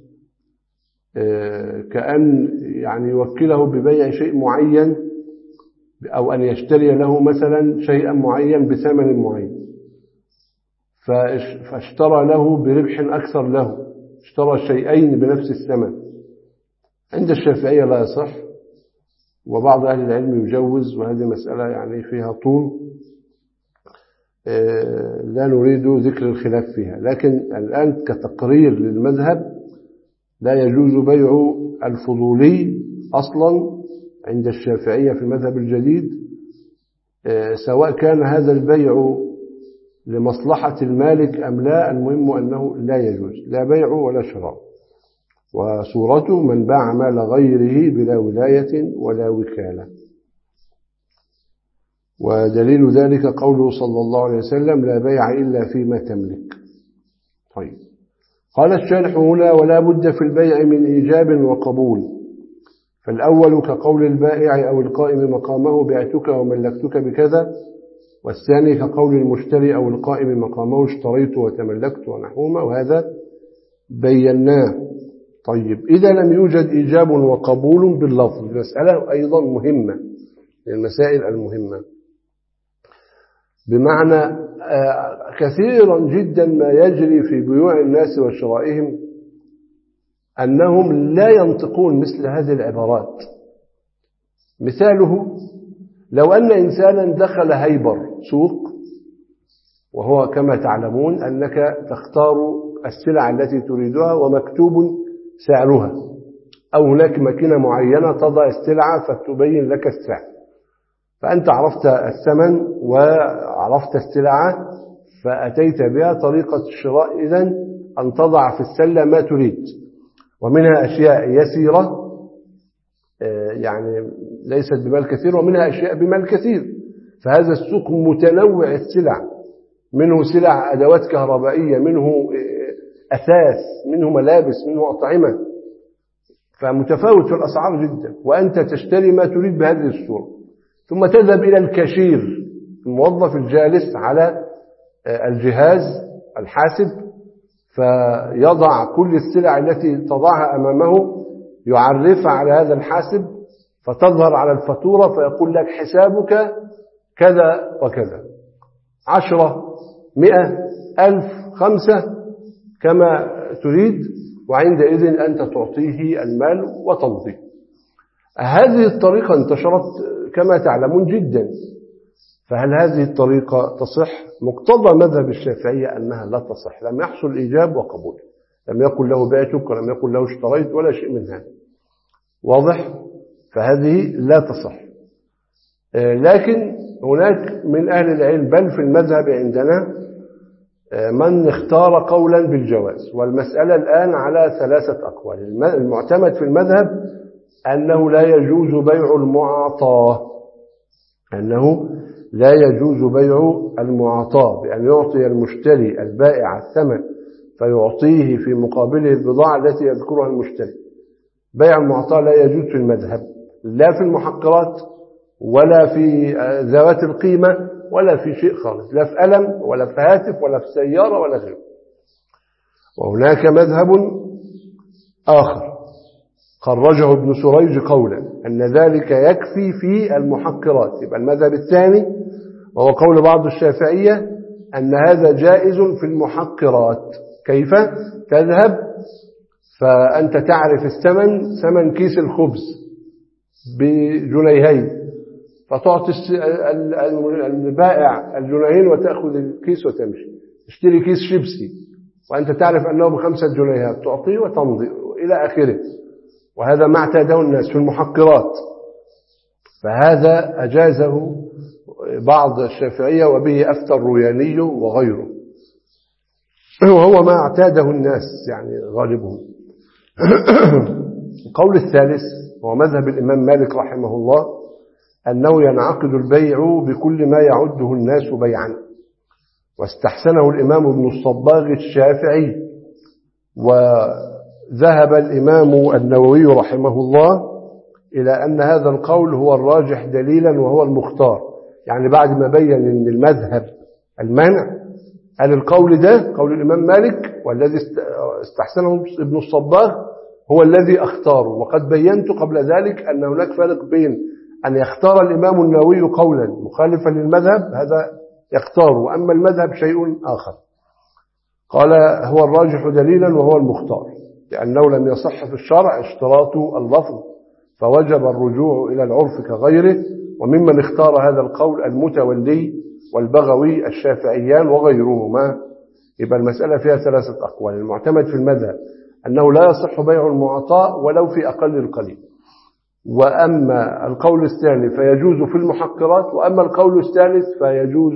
كأن يعني يوكله ببيع شيء معين، أو أن يشتري له مثلا شيئا معين بثمن معين، فاشترى له بربح أكثر له، اشترى شيئين بنفس الثمن. عند الشافعية لا يصح، وبعض أهل العلم يجوز، وهذه مسألة يعني فيها طول لا نريد ذكر الخلاف فيها. لكن الآن كتقرير للمذهب لا يجوز بيع الفضولي أصلا عند الشافعية في المذهب الجديد، سواء كان هذا البيع لمصلحة المالك أم لا، المهم أنه لا يجوز لا بيع ولا شراء. وصورته من باع مال غيره بلا ولاية ولا وكالة. ودليل ذلك قوله صلى الله عليه وسلم لا بيع إلا فيما تملك. طيب، قال الشارح هنا ولا بد في البيع من إيجاب وقبول، فالأول كقول البائع أو القائم مقامه بعتك وملكتك بكذا، والثاني كقول المشتري أو القائم مقامه اشتريت وتملكت ونحوهما، وهذا بيناه. طيب، إذا لم يوجد إيجاب وقبول باللفظ، مسألة أيضا مهمة من المسائل المهمة، بمعنى كثيرا جدا ما يجري في بيوع الناس وشرائهم أنهم لا ينطقون مثل هذه العبارات. مثاله لو أن إنسانا دخل هيبر سوق، وهو كما تعلمون أنك تختار السلع التي تريدها ومكتوب سعرها، أو هناك ماكينة معينة تضع السلعة فتبين لك السعر، فأنت عرفت الثمن وعرفت السلعة فأتيت بها. طريقة الشراء إذن أن تضع في السلة ما تريد، ومنها أشياء يسيرة يعني ليست بمال كثير، ومنها أشياء بمال كثير. فهذا السوق متنوع السلع، منه سلع أدوات كهربائية، منه أثاث، منه ملابس، منه أطعمة، فمتفاوت في الأسعار جدا. وأنت تشتري ما تريد بهذه الصورة، ثم تذهب إلى الكاشير، الموظف الجالس على الجهاز الحاسب، فيضع كل السلع التي تضعها أمامه، يعرفها على هذا الحاسب، فتظهر على الفاتورة، فيقول لك حسابك كذا وكذا، عشرة، مئة، ألف، خمسة، كما تريد، وعندئذ أنت تعطيه المال وتمضي. هذه الطريقة انتشرت كما تعلمون جدا. فهل هذه الطريقة تصح؟ مقتضى مذهب الشافعية أنها لا تصح، لم يحصل إيجاب وقبول، لم يقل له بعتك ولم يقل له اشتريت ولا شيء من هذا، واضح؟ فهذه لا تصح. لكن هناك من أهل العلم بل في المذهب عندنا من اختار قولا بالجواز، والمسألة الآن على ثلاثة أقوال. المعتمد في المذهب أنه لا يجوز بيع المعاطاة، أنه لا يجوز بيع المعاطاة بأن يعطي المشتري البائع الثمن فيعطيه في مقابله البضاعة التي يذكرها المشتري. بيع المعاطاة لا يجوز في المذهب، لا في المحقرات ولا في ذوات القيمة ولا في شيء خالص، لا في قلم ولا في هاتف ولا في سيارة ولا غيره. وهناك مذهب آخر خرجه ابن سريج قولا أن ذلك يكفي في المحقرات. يبقى المذهب الثاني وهو قول بعض الشافعية أن هذا جائز في المحقرات. كيف؟ تذهب فأنت تعرف الثمن، ثمن كيس الخبز بجنيهين، فتعطي البائع الجنيهين وتأخذ الكيس وتمشي. تشتري كيس شيبسي وأنت تعرف أنه بخمسة جنيهات، تعطيه وتمضي إلى آخره. وهذا ما اعتاده الناس في المحقرات، فهذا أجازه بعض الشافعية وبه أفتى الروياني وغيره، وهو ما اعتاده الناس يعني غالبهم. القول الثالث هو مذهب الإمام مالك رحمه الله، أنه ينعقد البيع بكل ما يعده الناس بيعا، واستحسنه الإمام ابن الصباغ الشافعي. وذهب الإمام النووي رحمه الله إلى أن هذا القول هو الراجح دليلا وهو المختار. يعني بعد ما بين أن المذهب المنع، قال القول ده قول الإمام مالك والذي استحسنه ابن الصباغ هو الذي اختاره. وقد بينت قبل ذلك أن هناك فرق بين أن يختار الإمام النووي قولا مخالفا للمذهب، هذا يختاره، وأما المذهب شيء آخر. قال هو الراجح دليلا وهو المختار، لأنه لم يصح في الشرع اشتراط اللفظ، فوجب الرجوع إلى العرف كغيره. وممن اختار هذا القول المتولي والبغوي الشافعيان وغيرهما. يبقى المسألة فيها ثلاثة أقوال. المعتمد في المذهب أنه لا يصح بيع المعطاء ولو في أقل القليل، وأما القول الثاني فيجوز في المحقرات، وأما القول الثالث فيجوز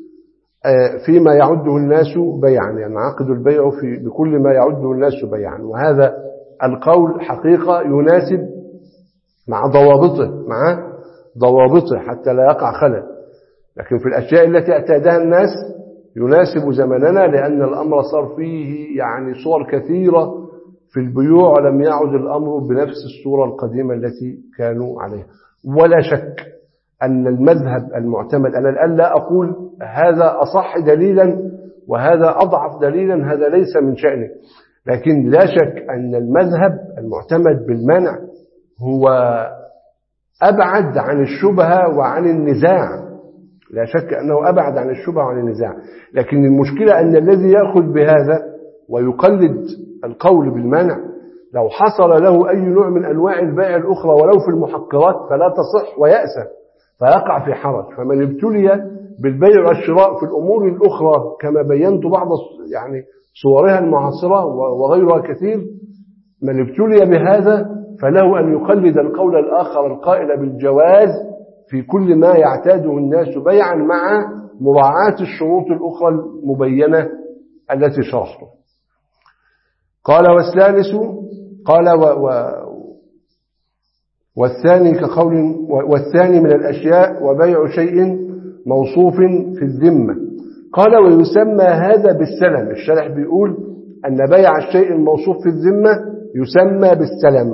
فيما يعده الناس بيعا، يعني عقد البيع في بكل ما يعده الناس بيعا. وهذا القول حقيقة يناسب مع ضوابطه مع ضوابطه حتى لا يقع خلل. لكن في الأشياء التي اعتادها الناس يناسب زمننا، لأن الأمر صار فيه يعني صور كثيرة في البيوع، ولم يعد الأمر بنفس الصورة القديمة التي كانوا عليها. ولا شك أن المذهب المعتمد، أنا الآن لا أقول هذا أصح دليلا وهذا أضعف دليلا، هذا ليس من شأنه، لكن لا شك أن المذهب المعتمد بالمنع هو أبعد عن الشبهة وعن النزاع، لا شك أنه أبعد عن الشبهة وعن النزاع. لكن المشكلة أن الذي يأخذ بهذا ويقلد القول بالمنع لو حصل له أي نوع من أنواع البيع الأخرى ولو في المحقرات فلا تصح ويأسى، فيقع في حرج. فمن ابتلي بالبيع والشراء في الأمور الأخرى كما بينت بعض يعني صورها المعاصرة وغيرها كثير، من ابتلي بهذا فله أن يقلد القول الآخر القائل بالجواز في كل ما يعتاده الناس بيعا، مع مراعاة الشروط الأخرى المبينة التي شرحتها. قال والثالث قال و و والثاني كقول والثاني من الأشياء وبيع شيء موصوف في الذمة. قال ويسمى هذا بالسلم. الشارح بيقول أن بيع الشيء الموصوف في الذمة يسمى بالسلم،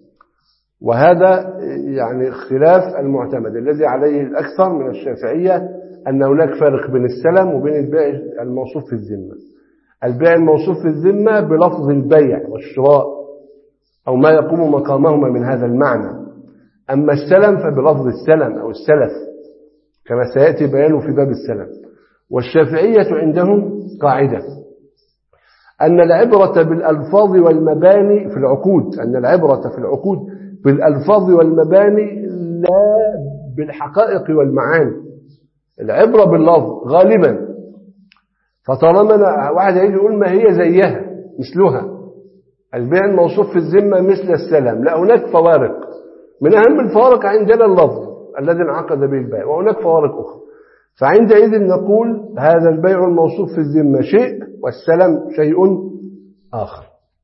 وهذا يعني خلاف المعتمد الذي عليه الأكثر من الشافعية، أن هناك فرق بين السلم وبين البيع الموصوف في الذمة. البيع الموصوف في الذمة بلفظ البيع والشراء أو ما يقوم مقامهما من هذا المعنى، أما السلم فبلفظ السلم أو السلف كما سيأتي بيانه في باب السلم. والشافعية عندهم قاعدة أن العبرة بالألفاظ والمباني في العقود، أن العبرة في العقود بالألفاظ والمباني لا بالحقائق والمعاني. العبرة باللفظ غالبا، فطالما واحد يجي يقول ما هي زيها مثلها، البيع الموصوف في الذمة مثل السلم، لا، هناك فوارق. من أهم الفوارق عندنا اللفظ الذي انعقد به البيع، وهناك فوارق أخرى. فعندئذ نقول هذا البيع الموصوف في الذمة شيء والسلم شيء آخر.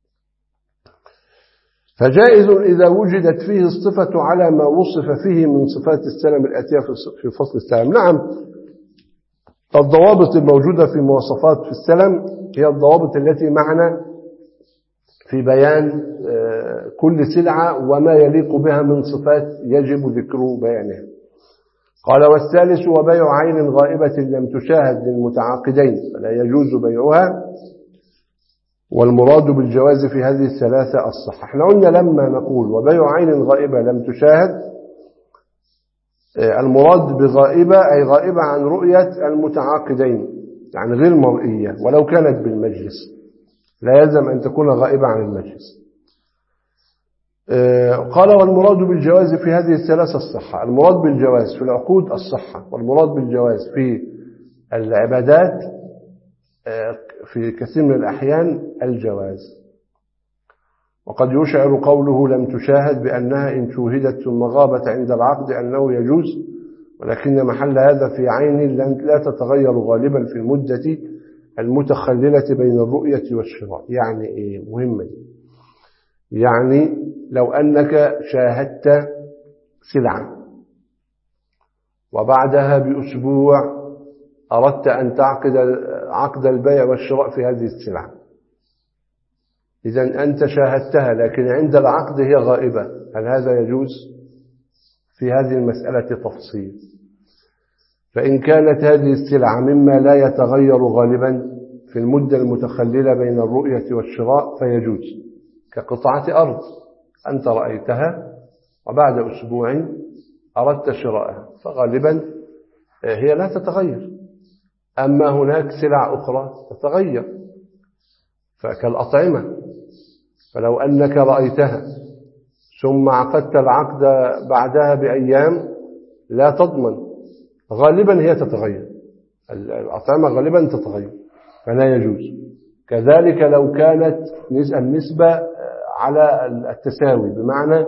فجائز إذا وجدت فيه الصفة على ما وصف فيه من صفات السلم الآتية في فصل السلم. نعم، الضوابط الموجودة في مواصفات في السلم هي الضوابط التي معنا في بيان كل سلعة وما يليق بها من صفات يجب ذكر بيانها. قال والثالث وبيع عين غائبة لم تشاهد للمتعاقدين فلا يجوز بيعها، والمراد بالجواز في هذه الثلاثة الصحة. احنا قلنا لما نقول وبيع عين غائبة لم تشاهد، المراد بغائبة أي غائبة عن رؤية المتعاقدين، يعني غير مرئية ولو كانت بالمجلس، لا يلزم أن تكون غائبة عن المجلس. قال والمراد بالجواز في هذه الثلاثة الصحة. المراد بالجواز في العقود الصحة، والمراد بالجواز في العبادات في كثير من الأحيان الجواز. وقد يشعر قوله لم تشاهد بأنها إن شوهدت ثم غابت عند العقد أنه يجوز، ولكن محل هذا في عين لا تتغير غالبا في المدة المتخللة بين الرؤية والشراء. يعني إيه مهمة دي؟ يعني لو أنك شاهدت سلعة وبعدها بأسبوع أردت أن تعقد عقد البيع والشراء في هذه السلعة، إذن أنت شاهدتها لكن عند العقد هي غائبة، هل هذا يجوز؟ في هذه المسألة تفصيل. فإن كانت هذه السلعة مما لا يتغير غالبا في المدة المتخللة بين الرؤية والشراء فيجوز، كقطعة أرض أنت رأيتها وبعد أسبوع أردت شراءها، فغالبا هي لا تتغير. أما هناك سلع أخرى تتغير فكالأطعمة، فلو أنك رأيتها ثم عقدت العقد بعدها بأيام لا تضمن، غالبا هي تتغير، الأطعمة غالبا تتغير فلا يجوز. كذلك لو كانت النسبة على التساوي، بمعنى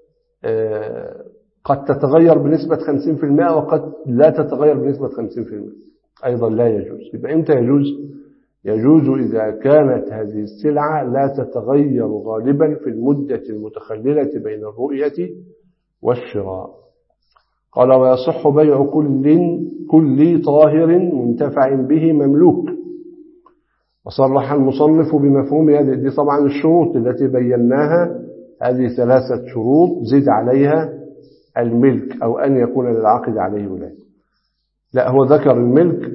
قد تتغير بنسبة خمسين بالمئة وقد لا تتغير بنسبة خمسين بالمئة، أيضا لا يجوز. يبقى إمتى يجوز؟ يجوز إذا كانت هذه السلعة لا تتغير غالبا في المدة المتخللة بين الرؤية والشراء. قال ويصح بيع كل كل طاهر منتفع به مملوك. وصرح المصنف بمفهوم هذه، دي طبعا الشروط التي بيناها، هذه ثلاثة شروط زد عليها الملك أو أن يكون للعاقد عليه ولاية. لا، هو ذكر الملك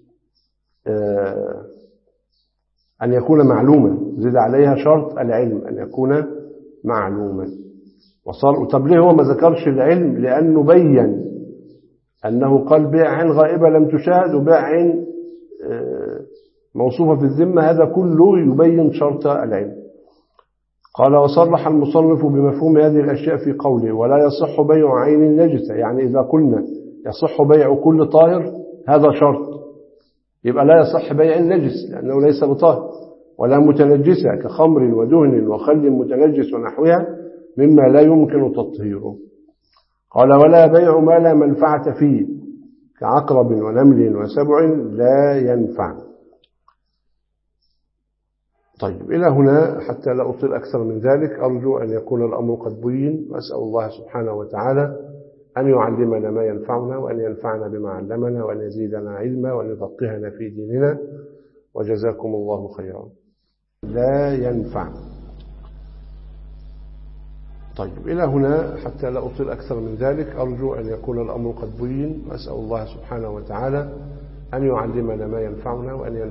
آه أن يكون معلوما، زد عليها شرط العلم أن يكون معلوما. وصار طب ليه هو ما ذكرش العلم؟ لأنه بين أنه قال بيع عين غائبة لم تشاهد وبيع عين آه موصوفة في الذمة، هذا كله يبين شرط العلم. قال وصرح المصنف بمفهوم هذه الأشياء في قوله ولا يصح بيع عين نجسة. يعني إذا قلنا يصح بيع كل طاهر هذا شرط، يبقى لا يصح بيع النجس لأنه ليس بطاهر، ولا متنجسة كخمر ودهن وخل متنجس ونحوها مما لا يمكن تطهيره. قال ولا بيع ما لا منفعة فيه كعقرب ونمل وسبع لا ينفع. طيب إلى هنا حتى لا أطيل أكثر من ذلك، أرجو أن يكون الأمر قد بين، وأسأل الله سبحانه وتعالى أن يعلمنا ما ينفعنا، وأن ينفعنا بما علمنا، وأن يزيدنا علما، وأن يفقهنا في ديننا، وجزاكم الله خيرا. لا ينفع. طيب إلى هنا حتى لا أطيل أكثر من ذلك، أرجو أن يكون الأمر قد بين، وأسأل الله سبحانه وتعالى أن يعلمنا ما ينفعنا، وأن